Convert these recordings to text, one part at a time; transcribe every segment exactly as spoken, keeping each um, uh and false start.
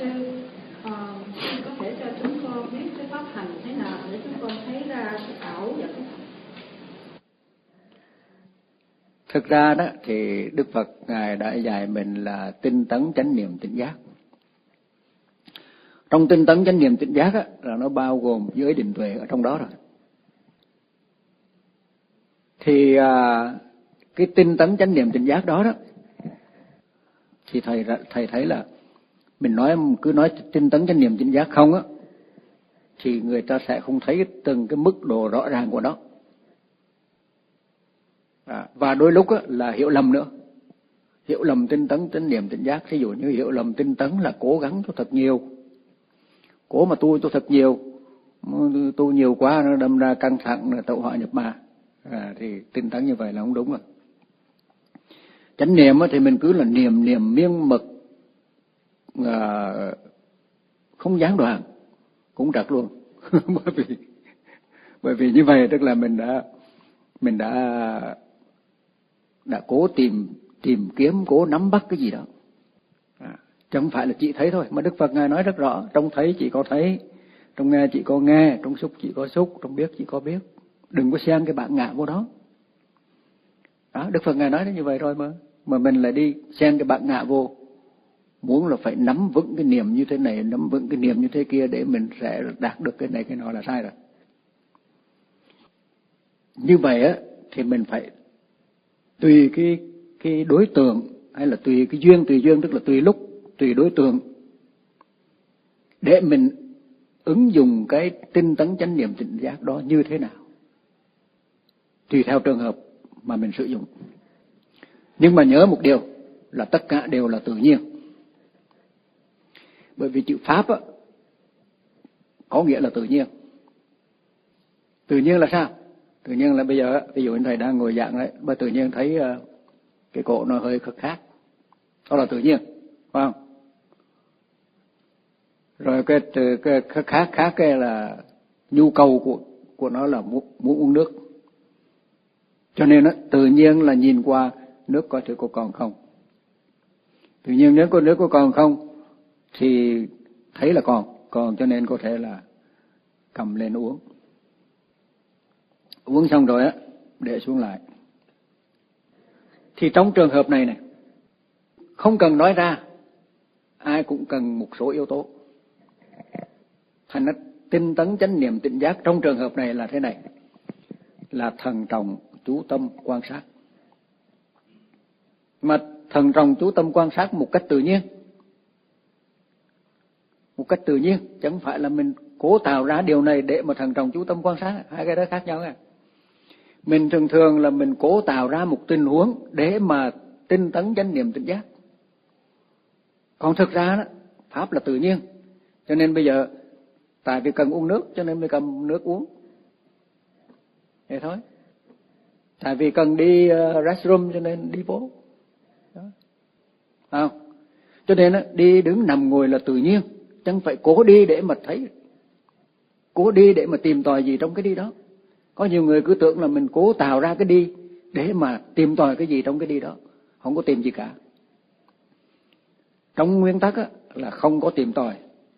sư, uh, có thể cho chúng con biết cái pháp hành thế nào để chúng con thấy ra cái ảo và cái thật? Thực ra đó thì Đức Phật Ngài đã dạy mình là tinh tấn chánh niệm tỉnh giác. Trong tinh tấn chánh niệm tỉnh giác á, là nó bao gồm giới định tuệ ở trong đó rồi. Thì à, cái tinh tấn chánh niệm tỉnh giác đó đó, thì thầy thầy thấy là mình nói cứ nói tinh tấn chánh niệm tỉnh giác không á, thì người ta sẽ không thấy từng cái mức độ rõ ràng của nó. À, và đôi lúc á, là hiểu lầm nữa, hiểu lầm tinh tấn chánh niệm tỉnh giác. Ví dụ như hiểu lầm tinh tấn là cố gắng cho thật nhiều, cố mà tu cho thật nhiều, tu nhiều quá nó đâm ra căng thẳng, tẩu hỏa nhập ma. À, thì tinh tấn như vậy là không đúng rồi. Chánh niệm thì mình cứ là niệm niệm miên mật, à, không gián đoạn, cũng trật luôn. bởi vì bởi vì như vậy tức là mình đã mình đã đã cố tìm tìm kiếm, cố nắm bắt cái gì đó. À, chứ không phải là chỉ thấy thôi, mà Đức Phật Ngài nói rất rõ: trong thấy chỉ có thấy, trong nghe chỉ có nghe, trong xúc chỉ có xúc, trong biết chỉ có biết. Đừng có xen cái bản ngã vô đó. Đó, Đức Phật Ngài nói như vậy rồi mà mà mình lại đi xen cái bản ngã vô, muốn là phải nắm vững cái niệm như thế này, nắm vững cái niệm như thế kia để mình sẽ đạt được cái này cái nọ là sai rồi. Như vậy á thì mình phải tùy cái cái đối tượng, hay là tùy cái duyên, tùy duyên tức là tùy lúc, tùy đối tượng, để mình ứng dụng cái tinh tấn chánh niệm tỉnh giác đó như thế nào, tùy theo trường hợp mà mình sử dụng. Nhưng mà nhớ một điều là tất cả đều là tự nhiên. Bởi vì chữ pháp á, có nghĩa là tự nhiên. Tự nhiên là sao? Tự nhiên là bây giờ, ví dụ anh thầy đang ngồi giảng đấy, mà tự nhiên thấy uh, cái cổ nó hơi khắc khác, đó là tự nhiên, phải không? Rồi cái, cái khắc khác khác cái là nhu cầu của của nó là muốn, muốn uống nước. Cho nên đó, tự nhiên là nhìn qua nước coi thử có còn không. Tự nhiên nếu có nước có còn không thì thấy là còn, còn cho nên có thể là cầm lên uống. Uống xong rồi á, để xuống lại. Thì trong trường hợp này này, không cần nói ra, ai cũng cần một số yếu tố. Thành ra tinh tấn chánh niệm tỉnh giác trong trường hợp này là thế này, là thận trọng chú tâm quan sát. Mà thận trọng chú tâm quan sát một cách tự nhiên, một cách tự nhiên, chẳng phải là mình cố tạo ra điều này để mà thận trọng chú tâm quan sát, hai cái đó khác nhau nha. Mình thường thường là mình cố tạo ra một tình huống để mà tinh tấn chánh niệm tỉnh giác. Còn thực ra đó, pháp là tự nhiên. Cho nên bây giờ tại vì cần uống nước cho nên mới cầm nước uống, vậy thôi. Tại vì cần đi uh, restroom cho nên đi vô. Đó. Không? Cho nên đó, đi đứng nằm ngồi là tự nhiên, chẳng phải cố đi để mà thấy, cố đi để mà tìm tòi gì trong cái đi đó. Có nhiều người cứ tưởng là mình cố tạo ra cái đi để mà tìm tòi cái gì trong cái đi đó, không có tìm gì cả. Trong nguyên tắc á, là không có tìm tòi,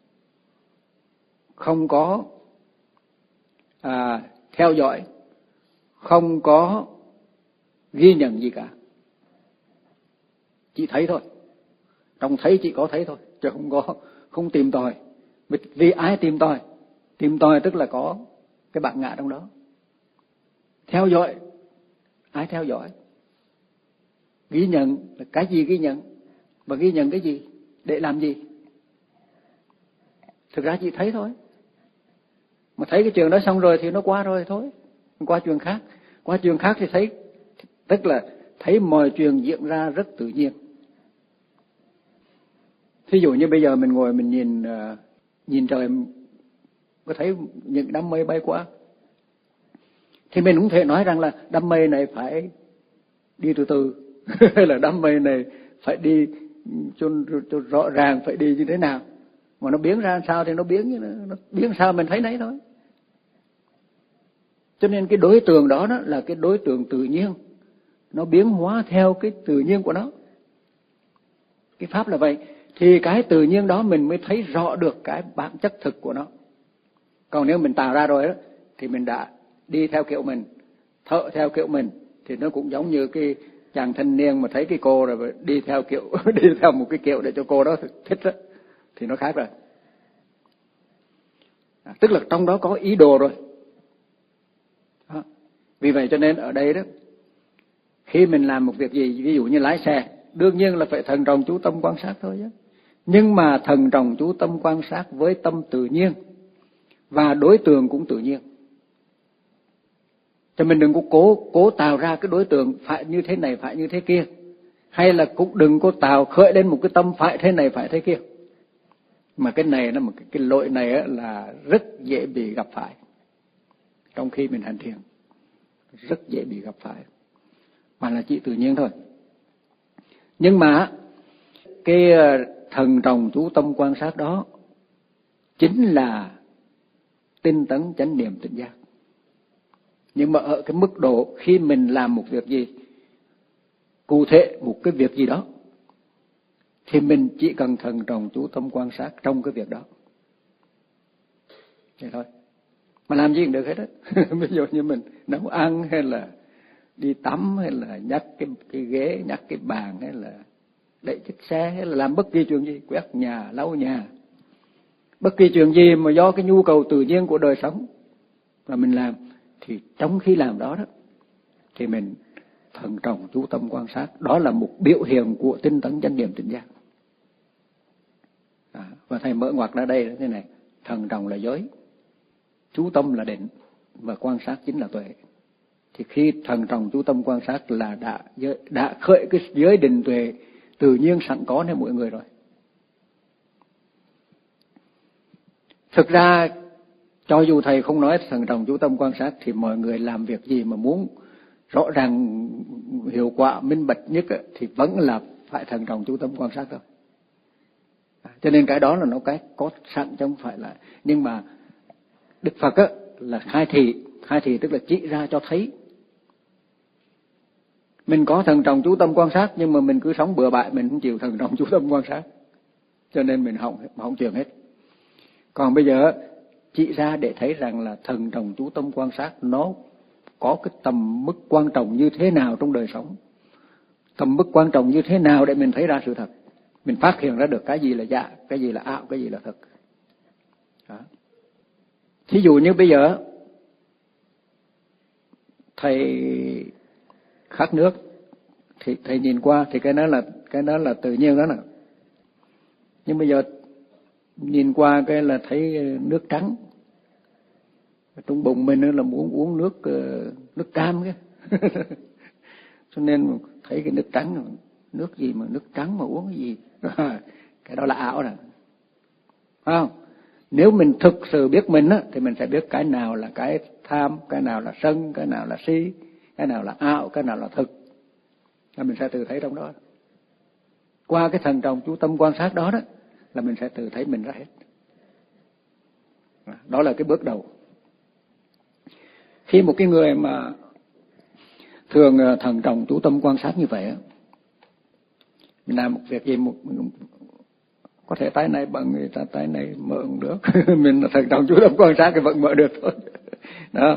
không có à, theo dõi, không có ghi nhận gì cả, chỉ thấy thôi. Trong thấy chỉ có thấy thôi, chứ không có không tìm tòi. Vì ai tìm tòi? Tìm tòi tức là có cái bản ngã trong đó. Theo dõi, ai theo dõi? Ghi nhận là cái gì ghi nhận? Và ghi nhận cái gì? Để làm gì? Thực ra chỉ thấy thôi. Mà thấy cái chuyện đó xong rồi thì nó qua rồi thôi. Qua chuyện khác. Qua chuyện khác thì thấy, tức là thấy mọi chuyện diễn ra rất tự nhiên. Thí dụ như bây giờ mình ngồi mình nhìn uh, nhìn trời, có thấy những đám mây bay qua, thì mình cũng thể nói rằng là đám mây này phải đi từ từ, hay là đám mây này phải đi cho, cho rõ ràng, phải đi như thế nào. Mà nó biến ra sao thì nó biến như nó, nó biến sao mình thấy nấy thôi. Cho nên cái đối tượng đó, đó là cái đối tượng tự nhiên, nó biến hóa theo cái tự nhiên của nó. Cái pháp là vậy. thì cái tự nhiên đó mình mới thấy rõ được cái bản chất thực của nó. Còn nếu mình tạo ra rồi đó thì mình đã đi theo kiểu mình, thợ theo kiểu mình, thì nó cũng giống như cái chàng thanh niên mà thấy cái cô rồi đi theo kiểu đi theo một cái kiểu để cho cô đó thích đó, thì nó khác rồi. À, tức là trong đó có ý đồ rồi. Đó. Vì vậy cho nên ở đây đó, khi mình làm một việc gì, ví dụ như lái xe, đương nhiên là phải thận trọng chú tâm quan sát thôi chứ. Nhưng mà thận trọng chú tâm quan sát với tâm tự nhiên và đối tượng cũng tự nhiên. Cho mình đừng có cố cố tạo ra cái đối tượng phải như thế này, phải như thế kia, hay là cũng đừng có tạo khởi lên một cái tâm phải thế này, phải thế kia. Mà cái này nó một cái, cái lỗi này là rất dễ bị gặp phải trong khi mình hành thiền, rất dễ bị gặp phải, mà là chỉ tự nhiên thôi. Nhưng mà cái thần trọng chú tâm quan sát đó chính là tinh tấn chánh niệm tỉnh giác. Nhưng mà ở cái mức độ khi mình làm một việc gì, cụ thể một cái việc gì đó, thì mình chỉ cần thần trọng chú tâm quan sát trong cái việc đó. Vậy thôi. Mà làm gì cũng được hết á. Ví dụ như mình nấu ăn, hay là đi tắm, hay là nhắc cái, cái ghế, nhắc cái bàn, hay là đẩy chiếc xe, hay là làm bất kỳ chuyện gì, quét nhà, lau nhà. Bất kỳ chuyện gì mà do cái nhu cầu tự nhiên của đời sống mà mình làm, thì trong khi làm đó đó thì mình thận trọng chú tâm quan sát. Đó là một biểu hiện của tinh tấn chánh niệm tỉnh giác. À, và thầy mở ngoặt ra đây là thế này: thận trọng là giới, chú tâm là định, và quan sát chính là tuệ. Thì khi thận trọng chú tâm quan sát là đã đã khởi cái giới định tuệ tự nhiên sẵn cóในmỗi người rồi. Thực ra cho dù thầy không nói thận trọng chú tâm quan sát, thì mọi người làm việc gì mà muốn rõ ràng, hiệu quả, minh bạch nhất thì vẫn là phải thận trọng chú tâm quan sát thôi. Cho nên cái đó là nó cái có sẵn chứ không phải là. Nhưng mà Đức Phật á, là khai thị, khai thị tức là chỉ ra cho thấy. Mình có thận trọng chú tâm quan sát, nhưng mà mình cứ sống bừa bãi, mình không chịu thận trọng chú tâm quan sát, cho nên mình hỏng hỏng chuyện hết. Còn bây giờ chỉ ra để thấy rằng là thận trọng chú tâm quan sát nó có cái tầm mức quan trọng như thế nào trong đời sống, tầm mức quan trọng như thế nào để mình thấy ra sự thật, mình phát hiện ra được cái gì là giả, cái gì là ảo, cái gì là thật. Đó. Thí dụ như bây giờ thầy khát nước, thì thầy nhìn qua thì cái đó là cái đó là tự nhiên đó nè. Nhưng bây giờ nhìn qua cái là thấy nước trắng, trong bụng mình là muốn uống nước nước cam cái. Cho nên thấy cái nước trắng, nước gì mà nước trắng mà uống cái gì, cái đó là ảo rồi, phải không? Nếu mình thực sự biết mình á, thì mình sẽ biết cái nào là cái tham, cái nào là sân, cái nào là si, cái nào là ảo, cái nào là thực. Là mình sẽ tự thấy trong đó. Qua cái thần trọng chú tâm quan sát đó đó, là mình sẽ tự thấy mình ra hết. Đó là cái bước đầu. Khi một cái người mà thường thần trọng chú tâm quan sát như vậy á, mình làm một việc gì, một có thể tay này bằng người ta, tay này mở không được. Mình thần trọng chú tâm quan sát thì vẫn mở được thôi. Đó.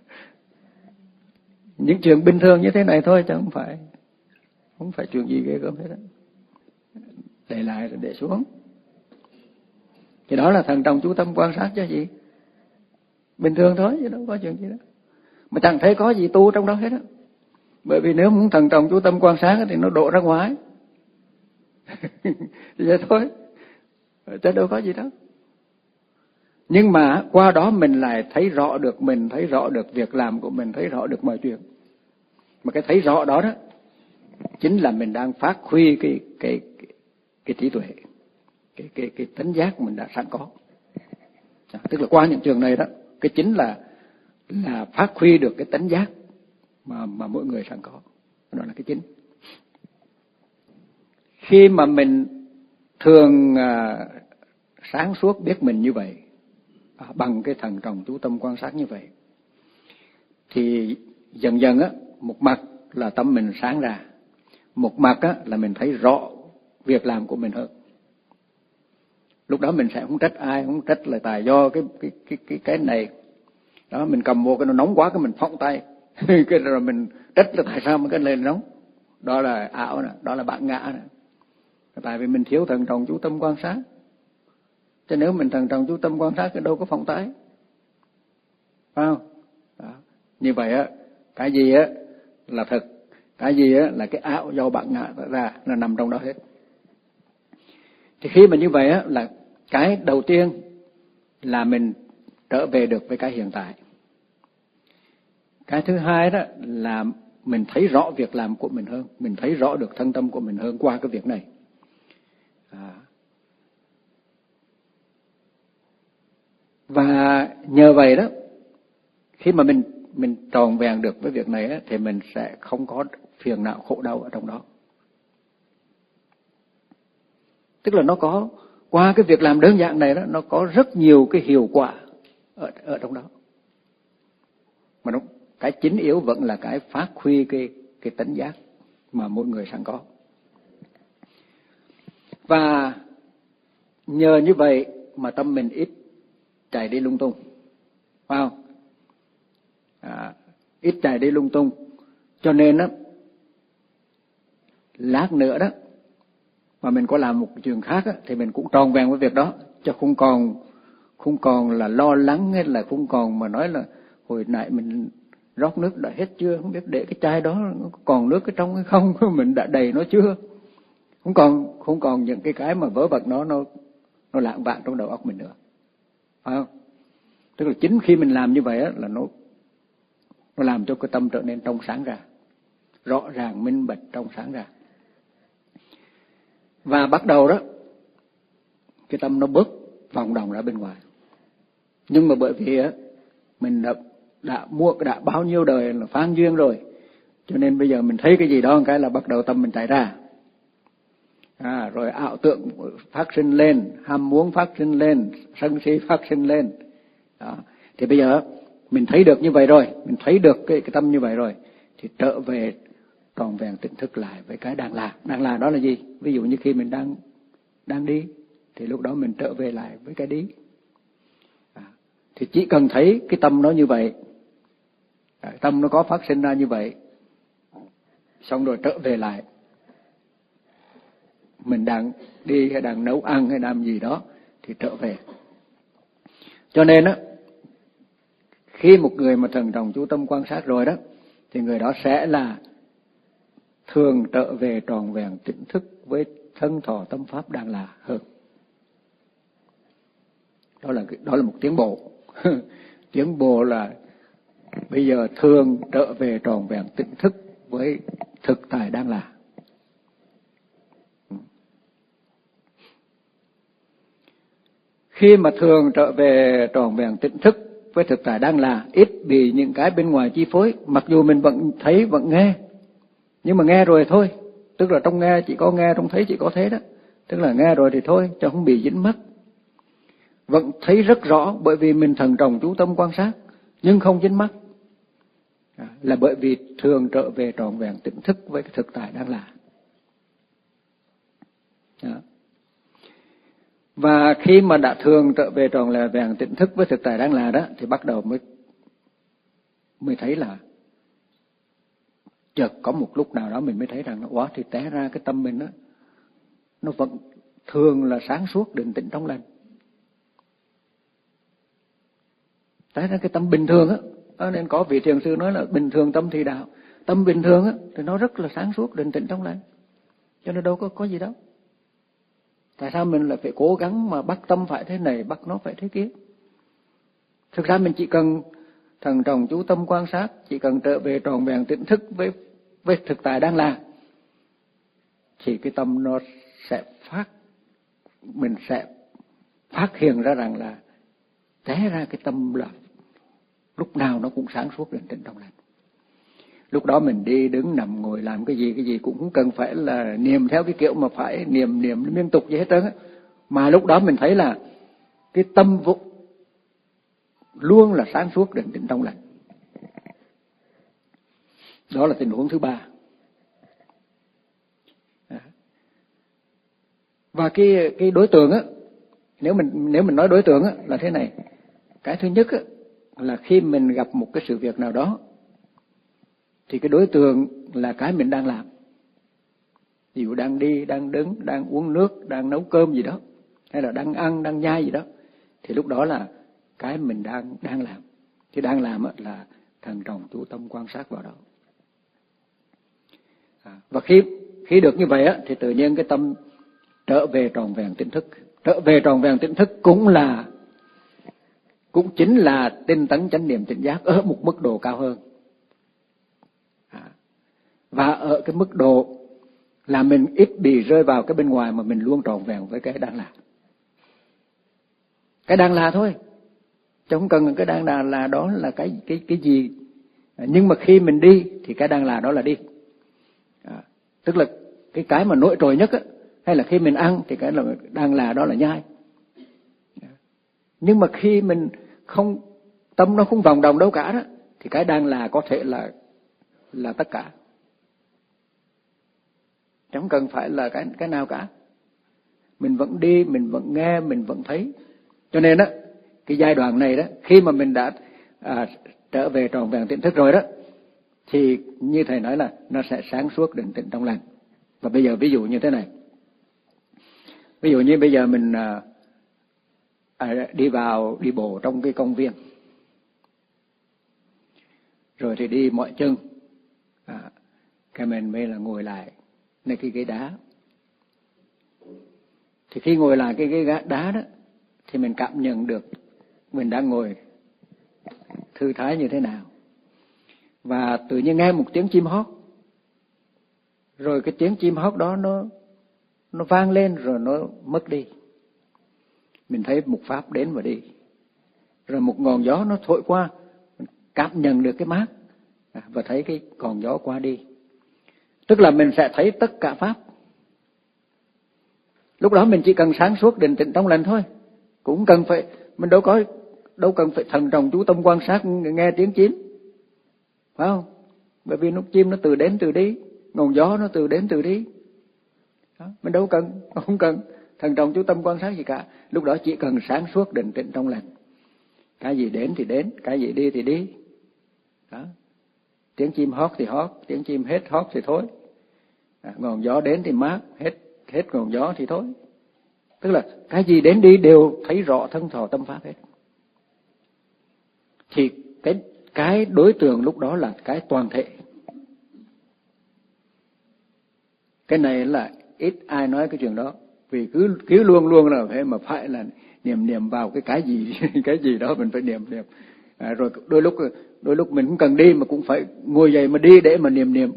Những chuyện bình thường như thế này thôi, chứ không phải không phải chuyện gì ghê gớm hết đó. Để lại rồi để xuống. Thì đó là thần trọng chú tâm quan sát chứ gì. Bình thường thôi, chứ đâu có chuyện gì đó. Mà chẳng thấy có gì tu trong đó hết á. Bởi vì nếu muốn thần trọng chú tâm quan sát thì nó đổ ra ngoài. Thì vậy thôi, chứ đâu có gì đó. Nhưng mà qua đó mình lại thấy rõ được mình, thấy rõ được việc làm của mình, thấy rõ được mọi chuyện. Mà cái thấy rõ đó đó chính là mình đang phát huy cái cái cái, cái trí tuệ, cái cái cái tánh giác mình đã sẵn có. À, tức là qua những trường này đó, cái chính là là phát huy được cái tánh giác mà mà mỗi người sẵn có. Đó là cái chính. Khi mà mình thường à, sáng suốt biết mình như vậy, à, bằng cái thần trọng chú tâm quan sát như vậy, thì dần dần á, một mặt là tâm mình sáng ra, một mặt á là mình thấy rõ việc làm của mình hơn. Lúc đó mình sẽ không trách ai, không trách là tại do cái cái cái cái cái này. Đó, mình cầm vô cái nó nóng quá cái mình phóng tay. Cái rồi mình trách là tại sao mà cái này nóng. Đó là ảo nè, đó là bản ngã nè. Tại vì mình thiếu thận trọng chú tâm quan sát. Chứ nếu mình thận trọng chú tâm quan sát thì đâu có phóng tay. Phải không? Đó. Như vậy á, cái gì á là thật, cái gì á là cái ảo do bản ngã ra, là nằm trong đó hết. Thì khi mà như vậy á, là cái đầu tiên là mình trở về được với cái hiện tại. Cái thứ hai đó là mình thấy rõ việc làm của mình hơn, mình thấy rõ được thân tâm của mình hơn qua cái việc này. À. Và nhờ vậy đó, khi mà mình mình tròn vẹn được với việc này á, thì mình sẽ không có phiền não khổ đau ở trong đó. Tức là nó có, qua cái việc làm đơn giản này đó, nó có rất nhiều cái hiệu quả ở, ở trong đó. Mà nó, cái chính yếu vẫn là cái phát huy cái, cái tánh giác mà mỗi người sẵn có. Và nhờ như vậy mà tâm mình ít chạy đi lung tung. Phải không? À, ít chạy đi lung tung. Cho nên đó, lát nữa đó, mà mình có làm một chuyện khác á, thì mình cũng tròn vẹn với việc đó, chứ không còn không còn là lo lắng hay là không còn mà nói là hồi nãy mình rót nước đã hết chưa, không biết để cái chai đó còn nước ở trong hay không, mình đã đầy nó chưa, không còn không còn những cái cái mà vớ vẩn nó nó nó lạng vạn trong đầu óc mình nữa, phải không? Tức là chính khi mình làm như vậy á, là nó nó làm cho cái tâm trở nên trong sáng ra, rõ ràng minh bạch trong sáng ra. Và bắt đầu đó, cái tâm nó bớt vòng đồng ra bên ngoài. Nhưng mà bởi vì á, mình đã, đã mua đã bao nhiêu đời là phán duyên rồi, cho nên bây giờ mình thấy cái gì đó một cái là bắt đầu tâm mình chạy ra. À, rồi ảo tượng phát sinh lên, ham muốn phát sinh lên, sân si phát sinh lên. Đó. Thì bây giờ mình thấy được như vậy rồi, mình thấy được cái, cái tâm như vậy rồi, thì trở về tròn vẹn tỉnh thức lại với cái đang là. Đang là đó là gì? Ví dụ như khi mình đang đang đi, thì lúc đó mình trở về lại với cái đi. À, thì chỉ cần thấy cái tâm nó như vậy, à, tâm nó có phát sinh ra như vậy, xong rồi trở về lại. Mình đang đi hay đang nấu ăn hay làm gì đó thì trở về. Cho nên á, khi một người mà thận trọng chú tâm quan sát rồi đó, thì người đó sẽ là thường trở về tròn vẹn tỉnh thức với thân thọ tâm pháp đang là hơn. Đó là đó là một tiến bộ. Tiến bộ là bây giờ thường trở về tròn vẹn tỉnh thức với thực tại đang là. Khi mà thường trở về tròn vẹn tỉnh thức với thực tại đang là, ít bị những cái bên ngoài chi phối, mặc dù mình vẫn thấy vẫn nghe, nhưng mà nghe rồi thôi, tức là trong nghe chỉ có nghe, trong thấy chỉ có thế đó, tức là nghe rồi thì thôi, cho không bị dính mắc. Vẫn thấy rất rõ bởi vì mình thận trọng chú tâm quan sát, nhưng không dính mắc, à, là bởi vì thường trở về tròn vẹn tỉnh thức với cái thực tại đang là. Đó. Và khi mà đã thường trở về tròn là vẹn tỉnh thức với thực tại đang là đó, thì bắt đầu mới mới thấy là chợt có một lúc nào đó mình mới thấy rằng nó quá thì té ra cái tâm mình đó, nó vẫn thường là sáng suốt định tĩnh trong lành. Té ra cái tâm bình thường á, đó nên có vị thiền sư nói là bình thường tâm thì đạo. Tâm bình thường á thì nó rất là sáng suốt định tĩnh trong lành, cho nên đâu có có gì đâu. Tại sao mình lại phải cố gắng mà bắt tâm phải thế này, bắt nó phải thế kia? Thực ra mình chỉ cần thận trọng chú tâm quan sát, chỉ cần trở về tròn vẹn tỉnh thức với với thực tại đang là, thì cái tâm nó sẽ phát, mình sẽ phát hiện ra rằng là té ra cái tâm là lúc nào nó cũng sáng suốt định tĩnh trong lành. Lúc đó mình đi đứng nằm ngồi làm cái gì cái gì cũng không cần phải là niệm theo cái kiểu mà phải niệm niệm liên tục gì hết trơn á, mà lúc đó mình thấy là cái tâm vụ luôn là sáng suốt định tĩnh trong lành. Đó là tình huống thứ ba. Và cái cái đối tượng á Nếu mình nếu mình nói đối tượng á, là thế này. Cái thứ nhất á, là khi mình gặp một cái sự việc nào đó thì cái đối tượng là cái mình đang làm. Ví dụ đang đi, đang đứng, đang uống nước, đang nấu cơm gì đó, hay là đang ăn, đang nhai gì đó, thì lúc đó là cái mình đang đang làm. Thì đang làm á, là thận trọng chú tâm quan sát vào đó. À, và khi khi được như vậy á, thì tự nhiên cái tâm trở về tròn vẹn tỉnh thức. Trở về tròn vẹn tỉnh thức cũng là cũng chính là tinh tấn chánh niệm tỉnh giác ở một mức độ cao hơn. À, và ở cái mức độ là mình ít bị rơi vào cái bên ngoài mà mình luôn tròn vẹn với cái đang là. Cái đang là thôi. Chứ không cần cái đang là là đó là cái cái cái gì. À, nhưng mà khi mình đi thì cái đang là đó là đi. À, tức là cái cái mà nổi trội nhất á, hay là khi mình ăn thì cái là đang là đó là nhai. À, nhưng mà khi mình không tâm nó không vòng đồng đâu cả đó, thì cái đang là có thể là là tất cả. Chẳng cần phải là cái cái nào cả. Mình vẫn đi, mình vẫn nghe, mình vẫn thấy. Cho nên á, cái giai đoạn này đó, khi mà mình đã à, trở về tròn vẹn tỉnh thức rồi đó, thì như thầy nói là nó sẽ sáng suốt, định tĩnh trong lành. Và bây giờ ví dụ như thế này. Ví dụ như bây giờ mình à, à, đi vào, đi bộ trong cái công viên. Rồi thì đi mỏi chân. À, cái mình mới là ngồi lại nơi cái ghế đá. Thì khi ngồi lại cái ghế đá đó, thì mình cảm nhận được mình đang ngồi thư thái như thế nào. Và tự nhiên nghe một tiếng chim hót. Rồi cái tiếng chim hót đó nó nó vang lên rồi nó mất đi. Mình thấy một pháp đến và đi. Rồi một ngọn gió nó thổi qua, mình cảm nhận được cái mát và thấy cái ngọn gió qua đi. Tức là mình sẽ thấy tất cả pháp. Lúc đó mình chỉ cần sáng suốt định tĩnh trong lành thôi. Cũng cần phải, mình đâu có đâu cần phải thận trọng chú tâm quan sát nghe tiếng chim. Phải không? Bởi vì nó chim nó từ đến từ đi, ngọn gió nó từ đến từ đi. Đó, mình đâu cần, không cần thận trọng chú tâm quan sát gì cả. Lúc đó chỉ cần sáng suốt định tĩnh trong lành. Cái gì đến thì đến, cái gì đi thì đi. Đó. Tiếng chim hót thì hót, tiếng chim hết hót thì thôi. À, ngọn gió đến thì mát, hết hết ngọn gió thì thôi. Tức là cái gì đến đi đều thấy rõ thân thọ tâm pháp hết. Thì cái cái đối tượng lúc đó là cái toàn thể. Cái này là ít ai nói cái chuyện đó, vì cứ cứ luôn luôn là phải mà phải là niệm niệm vào cái cái gì cái gì đó mình phải niệm niệm. À, rồi đôi lúc đôi lúc mình cũng cần đi mà cũng phải ngồi dậy mà đi để mà niệm niệm.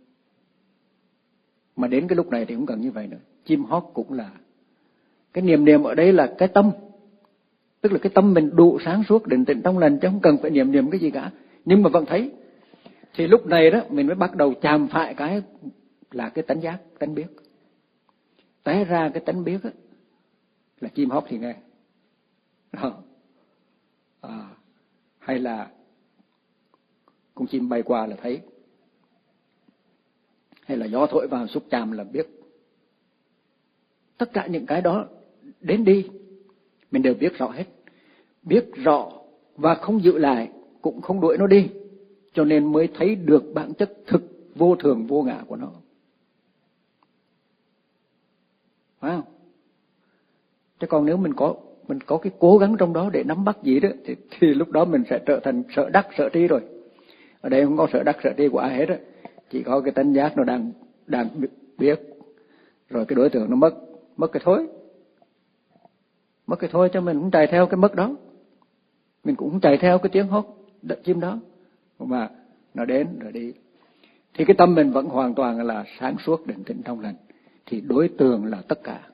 Mà đến cái lúc này thì cũng cần như vậy nữa. Chim hót cũng là cái niệm niệm ở đây là cái tâm. Tức là cái tâm mình đủ sáng suốt định tĩnh trong lành chứ không cần phải niệm niệm cái gì cả. Nhưng mà vẫn thấy. Thì lúc này đó mình mới bắt đầu chạm phải cái là cái tánh giác, tánh biết. Té ra cái tánh biết đó, là chim hót thì nghe. Đó. À, hay là con chim bay qua là thấy. Hay là gió thổi vào xúc chạm là biết. Tất cả những cái đó đến đi mình đều biết rõ hết. Biết rõ và không giữ lại, cũng không đuổi nó đi. Cho nên mới thấy được bản chất thực vô thường vô ngã của nó. Phải không? Chứ còn nếu mình có mình có cái cố gắng trong đó để nắm bắt gì đó thì, thì lúc đó mình sẽ trở thành sợ đắc sợ tri rồi. Ở đây không có sợ đắc sợ tri của ai hết á, chỉ có cái tánh giác nó đang đang biết. Rồi cái đối tượng nó mất, mất cái thối. Mất cái thôi cho mình cũng chạy theo cái mất đó. Mình cũng chạy theo cái tiếng hót chim đó. Mà nó đến rồi đi. Thì cái tâm mình vẫn hoàn toàn là sáng suốt định tĩnh trong lành. Thì đối tượng là tất cả.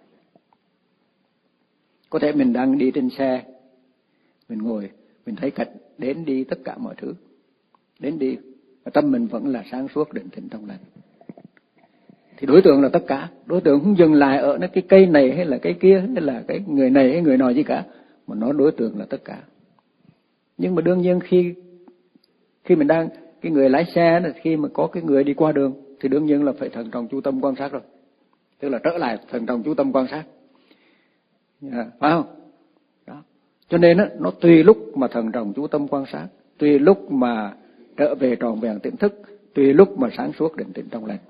Có thể mình đang đi trên xe, mình ngồi, mình thấy cảnh đến đi tất cả mọi thứ. Đến đi, và tâm mình vẫn là sáng suốt định tĩnh trong lành. Thì đối tượng là tất cả. Đối tượng không dừng lại ở cái cây này hay là cái kia, hay là cái người này hay người nọ gì cả. Mà nó đối tượng là tất cả. Nhưng mà đương nhiên khi khi mình đang, cái người lái xe, khi mà có cái người đi qua đường, thì đương nhiên là phải thận trọng chú tâm quan sát rồi. Tức là trở lại thận trọng chú tâm quan sát. Yeah, phải không? Đó. Cho nên á, nó tùy lúc mà thần trọng chú tâm quan sát, tùy lúc mà trở về tròn vẹn tỉnh thức, tùy lúc mà sáng suốt định tĩnh trong lành,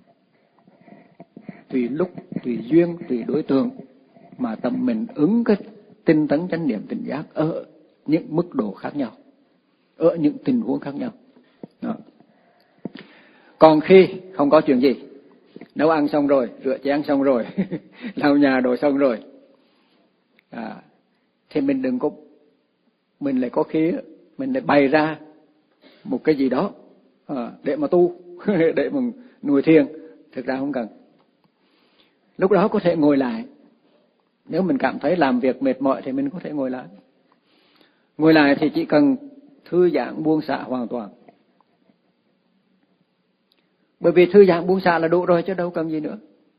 tùy lúc, tùy duyên, tùy đối tượng mà tâm mình ứng cái tinh tấn chánh niệm tỉnh giác ở những mức độ khác nhau, ở những tình huống khác nhau. Đó. Còn khi không có chuyện gì, nấu ăn xong rồi, rửa chén xong rồi, lau nhà đồ xong rồi, à, thì mình đừng có, mình lại có khi mình lại bày ra một cái gì đó à, để mà tu, để mà nuôi thiền. Thực ra không cần. Lúc đó có thể ngồi lại. Nếu mình cảm thấy làm việc mệt mỏi thì mình có thể ngồi lại. Ngồi lại thì chỉ cần thư giãn buông xả hoàn toàn. Bởi vì thư giãn buông xả là đủ rồi chứ đâu cần gì nữa.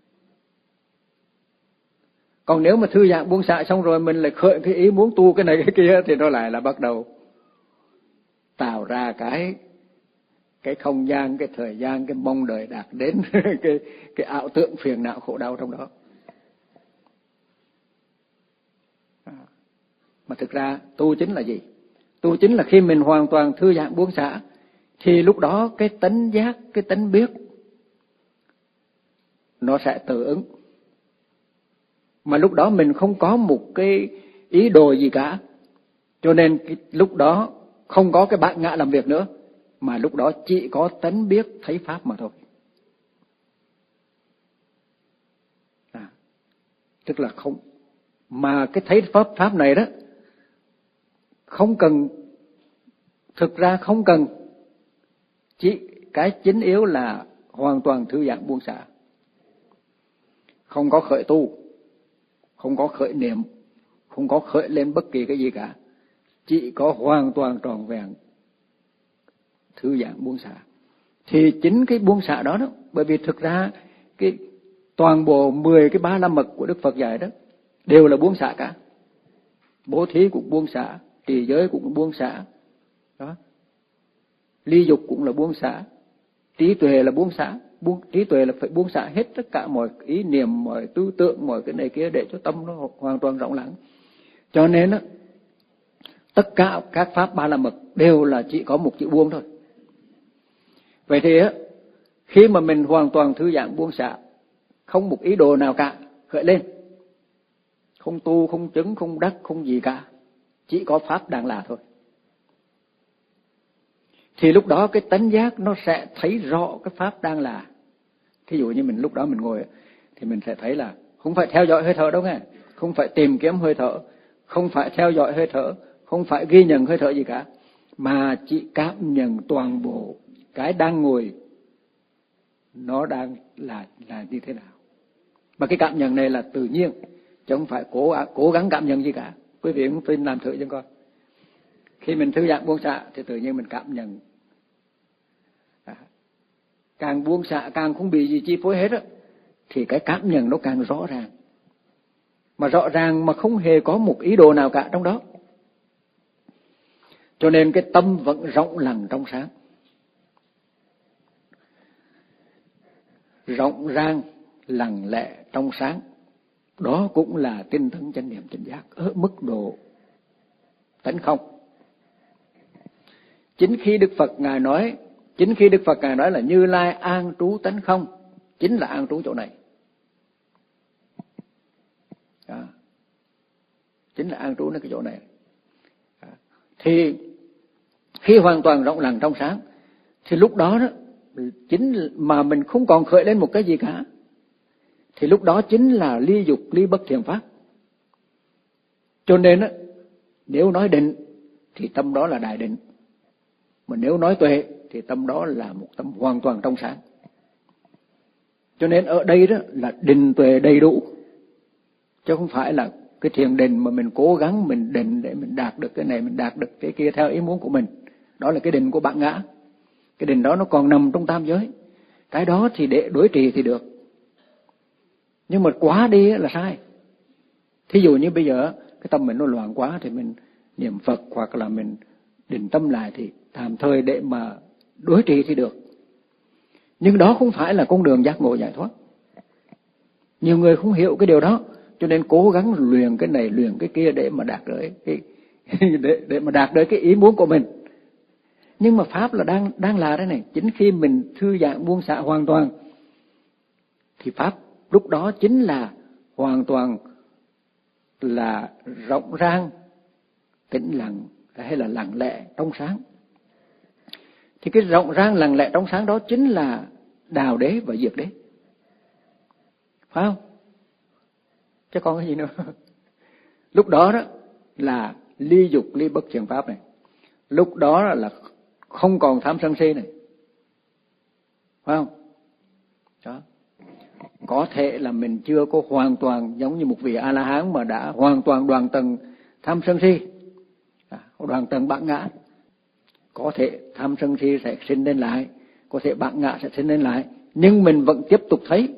Còn nếu mà thư giãn buông xả xong rồi mình lại khởi cái ý muốn tu cái này cái kia thì nó lại là bắt đầu tạo ra cái cái không gian, cái thời gian, cái mong đợi đạt đến, cái cái ảo tưởng phiền não khổ đau trong đó. À, mà thực ra tu chính là gì? Tu chính là khi mình hoàn toàn thư giãn buông xả thì lúc đó cái tánh giác, cái tánh biết nó sẽ tự ứng. Mà lúc đó mình không có một cái ý đồ gì cả. Cho nên cái, lúc đó không có cái bản ngã làm việc nữa, mà lúc đó chỉ có tánh biết thấy pháp mà thôi. À, tức là không, mà cái thấy pháp pháp này đó không cần, thực ra không cần, chỉ cái chính yếu là hoàn toàn thư giãn buông xả, không có khởi tu, không có khởi niệm, không có khởi lên bất kỳ cái gì cả, chỉ có hoàn toàn tròn vẹn thư giãn buông xả. Thì chính cái buông xả đó đó, bởi vì thực ra cái toàn bộ mười cái ba la mật của Đức Phật dạy đó đều là buông xả cả. Bố thí cũng buông xả, trì giới cũng buông xả, đó, ly dục cũng là buông xả, trí tuệ là buông xả. Buông, trí tuệ là phải buông xả hết tất cả mọi ý niệm, mọi tư tưởng, mọi cái này kia để cho tâm nó hoàn toàn rộng lặng. Cho nên á, tất cả các pháp ba la mật đều là chỉ có một chữ buông thôi. Vậy thì á, khi mà mình hoàn toàn thư giãn buông xả, không một ý đồ nào cả khởi lên, không tu, không chứng, không đắc, không gì cả, chỉ có pháp đang là thôi, thì lúc đó cái tánh giác nó sẽ thấy rõ cái pháp đang là. Thí dụ như mình lúc đó mình ngồi thì mình sẽ thấy là không phải theo dõi hơi thở đâu nghe, không phải tìm kiếm hơi thở, không phải theo dõi hơi thở, không phải ghi nhận hơi thở gì cả, mà chỉ cảm nhận toàn bộ cái đang ngồi nó đang là là như thế nào. Mà cái cảm nhận này là tự nhiên, chứ không phải cố cố gắng cảm nhận gì cả. Quý vị cũng tin làm thử cho coi. Khi mình thư giãn buông xả thì tự nhiên mình cảm nhận. À, càng buông xả càng không bị gì chi phối hết á, thì cái cảm nhận nó càng rõ ràng. Mà rõ ràng mà không hề có một ý đồ nào cả trong đó. Cho nên cái tâm vẫn rộng lặng trong sáng, rộng ràng, lặng lẽ trong sáng. Đó cũng là tinh tấn chánh niệm tỉnh giác ở mức độ tánh không. Chính khi Đức Phật Ngài nói, chính khi Đức Phật Ngài nói là Như Lai an trú tánh không, chính là an trú chỗ này. Đó. Chính là an trú ở cái chỗ này. Đó. Thì khi hoàn toàn rộng lặng trong sáng, thì lúc đó đó, chính mà mình không còn khởi lên một cái gì cả, thì lúc đó chính là ly dục, ly bất thiện pháp. Cho nên đó, nếu nói định thì tâm đó là đại định, mà nếu nói tuệ thì tâm đó là một tâm hoàn toàn trong sáng. Cho nên ở đây đó là định tuệ đầy đủ, chứ không phải là cái thiền định mà mình cố gắng mình định để mình đạt được cái này, mình đạt được cái kia theo ý muốn của mình. Đó là cái định của bản ngã. Cái định đó nó còn nằm trong tam giới. Cái đó thì để đối trì thì được, nhưng mà quá đi là sai. Thí dụ như bây giờ cái tâm mình nó loạn quá thì mình niệm Phật hoặc là mình định tâm lại thì tạm thời để mà đối trị thì được. Nhưng đó không phải là con đường giác ngộ giải thoát. Nhiều người không hiểu cái điều đó, cho nên cố gắng luyện cái này luyện cái kia để mà đạt được cái để để mà đạt được cái ý muốn của mình. Nhưng mà pháp là đang đang là thế này, chính khi mình thư giãn buông xả hoàn toàn thì pháp lúc đó chính là hoàn toàn là rộng rang, tĩnh lặng hay là lặng lẽ trong sáng. Thì cái rộng rang lặng lẽ trong sáng đó chính là đào đế và diệt đế, phải không? Chứ còn cái gì nữa. Lúc đó đó là ly dục ly bất thiện pháp này, lúc đó là không còn tham sân si này, phải không? Đó. Có thể là mình chưa có hoàn toàn giống như một vị A-la-hán mà đã hoàn toàn đoạn tận tham sân si, à, đoạn tận bản ngã. Có thể tham sân si sẽ sinh lên lại, có thể bản ngã sẽ sinh lên lại, nhưng mình vẫn tiếp tục thấy.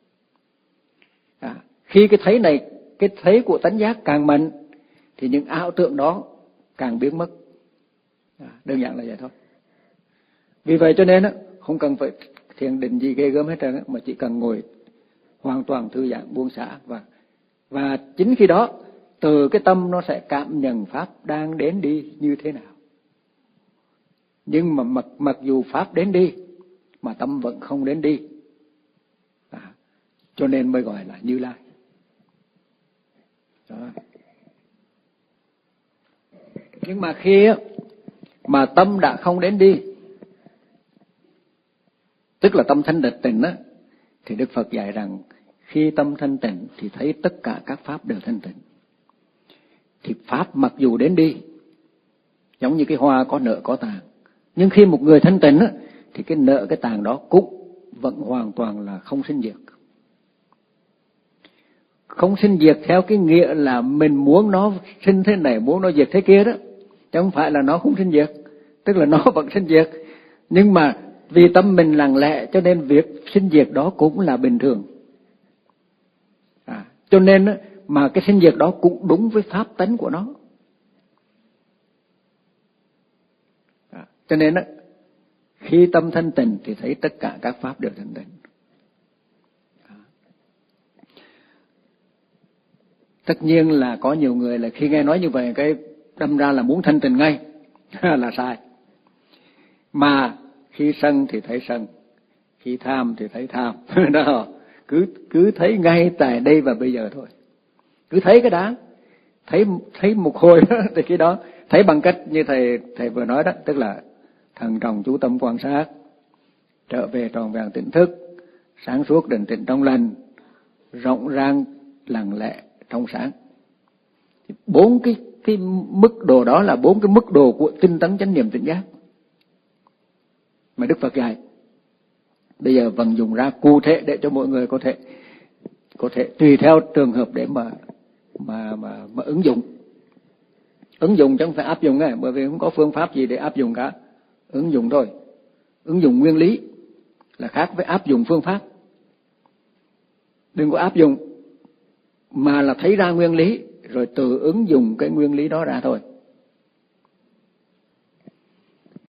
À, khi cái thấy này, cái thấy của tánh giác càng mạnh thì những ảo tưởng đó càng biến mất. À, đơn giản là vậy thôi. Vì vậy cho nên không cần phải thiền định gì ghê gớm hết trơn, mà chỉ cần ngồi hoàn toàn thư giãn buông xả, và và chính khi đó từ cái tâm nó sẽ cảm nhận pháp đang đến đi như thế nào. Nhưng mà mặc, mặc dù pháp đến đi mà tâm vẫn không đến đi, à, cho nên mới gọi là Như Lai. Đó. Nhưng mà khi mà tâm đã không đến đi, tức là tâm thanh tịnh á, thì Đức Phật dạy rằng khi tâm thanh tịnh thì thấy tất cả các pháp đều thanh tịnh. Thì pháp mặc dù đến đi, giống như cái hoa có nở có tàn, nhưng khi một người thanh tịnh á, thì cái nở cái tàn đó cũng vẫn hoàn toàn là không sinh diệt. Không sinh diệt theo cái nghĩa là mình muốn nó sinh thế này, muốn nó diệt thế kia đó, chứ không phải là nó không sinh diệt, tức là nó vẫn sinh diệt. Nhưng mà vì tâm mình lặng lẽ cho nên việc sinh diệt đó cũng là bình thường. À, cho nên mà cái sinh diệt đó cũng đúng với pháp tánh của nó. À, cho nên khi tâm thanh tịnh thì thấy tất cả các pháp đều thanh tịnh. À, tất nhiên là có nhiều người là khi nghe nói như vậy cái đâm ra là muốn thanh tịnh ngay là sai. Mà khi sân thì thấy sân, khi tham thì thấy tham. Đó, cứ cứ thấy ngay tại đây và bây giờ thôi. Cứ thấy cái đã, thấy thấy một hồi đó, thì khi đó thấy bằng cách như thầy thầy vừa nói đó, tức là thận trọng chú tâm quan sát, trở về tròn vẹn tỉnh thức, sáng suốt định tĩnh trong lành, rộng rang lặng lẽ trong sáng. Bốn cái cái mức độ đó là bốn cái mức độ của tinh tấn chánh niệm tỉnh giác mà Đức Phật dạy. Bây giờ vận dụng ra cụ thể để cho mọi người có thể có thể tùy theo trường hợp để mà mà mà mà ứng dụng. Ứng dụng chứ không phải áp dụng ngay, bởi vì không có phương pháp gì để áp dụng cả. Ứng dụng thôi. Ứng dụng nguyên lý là khác với áp dụng phương pháp. Đừng có áp dụng mà là thấy ra nguyên lý rồi tự ứng dụng cái nguyên lý đó ra thôi.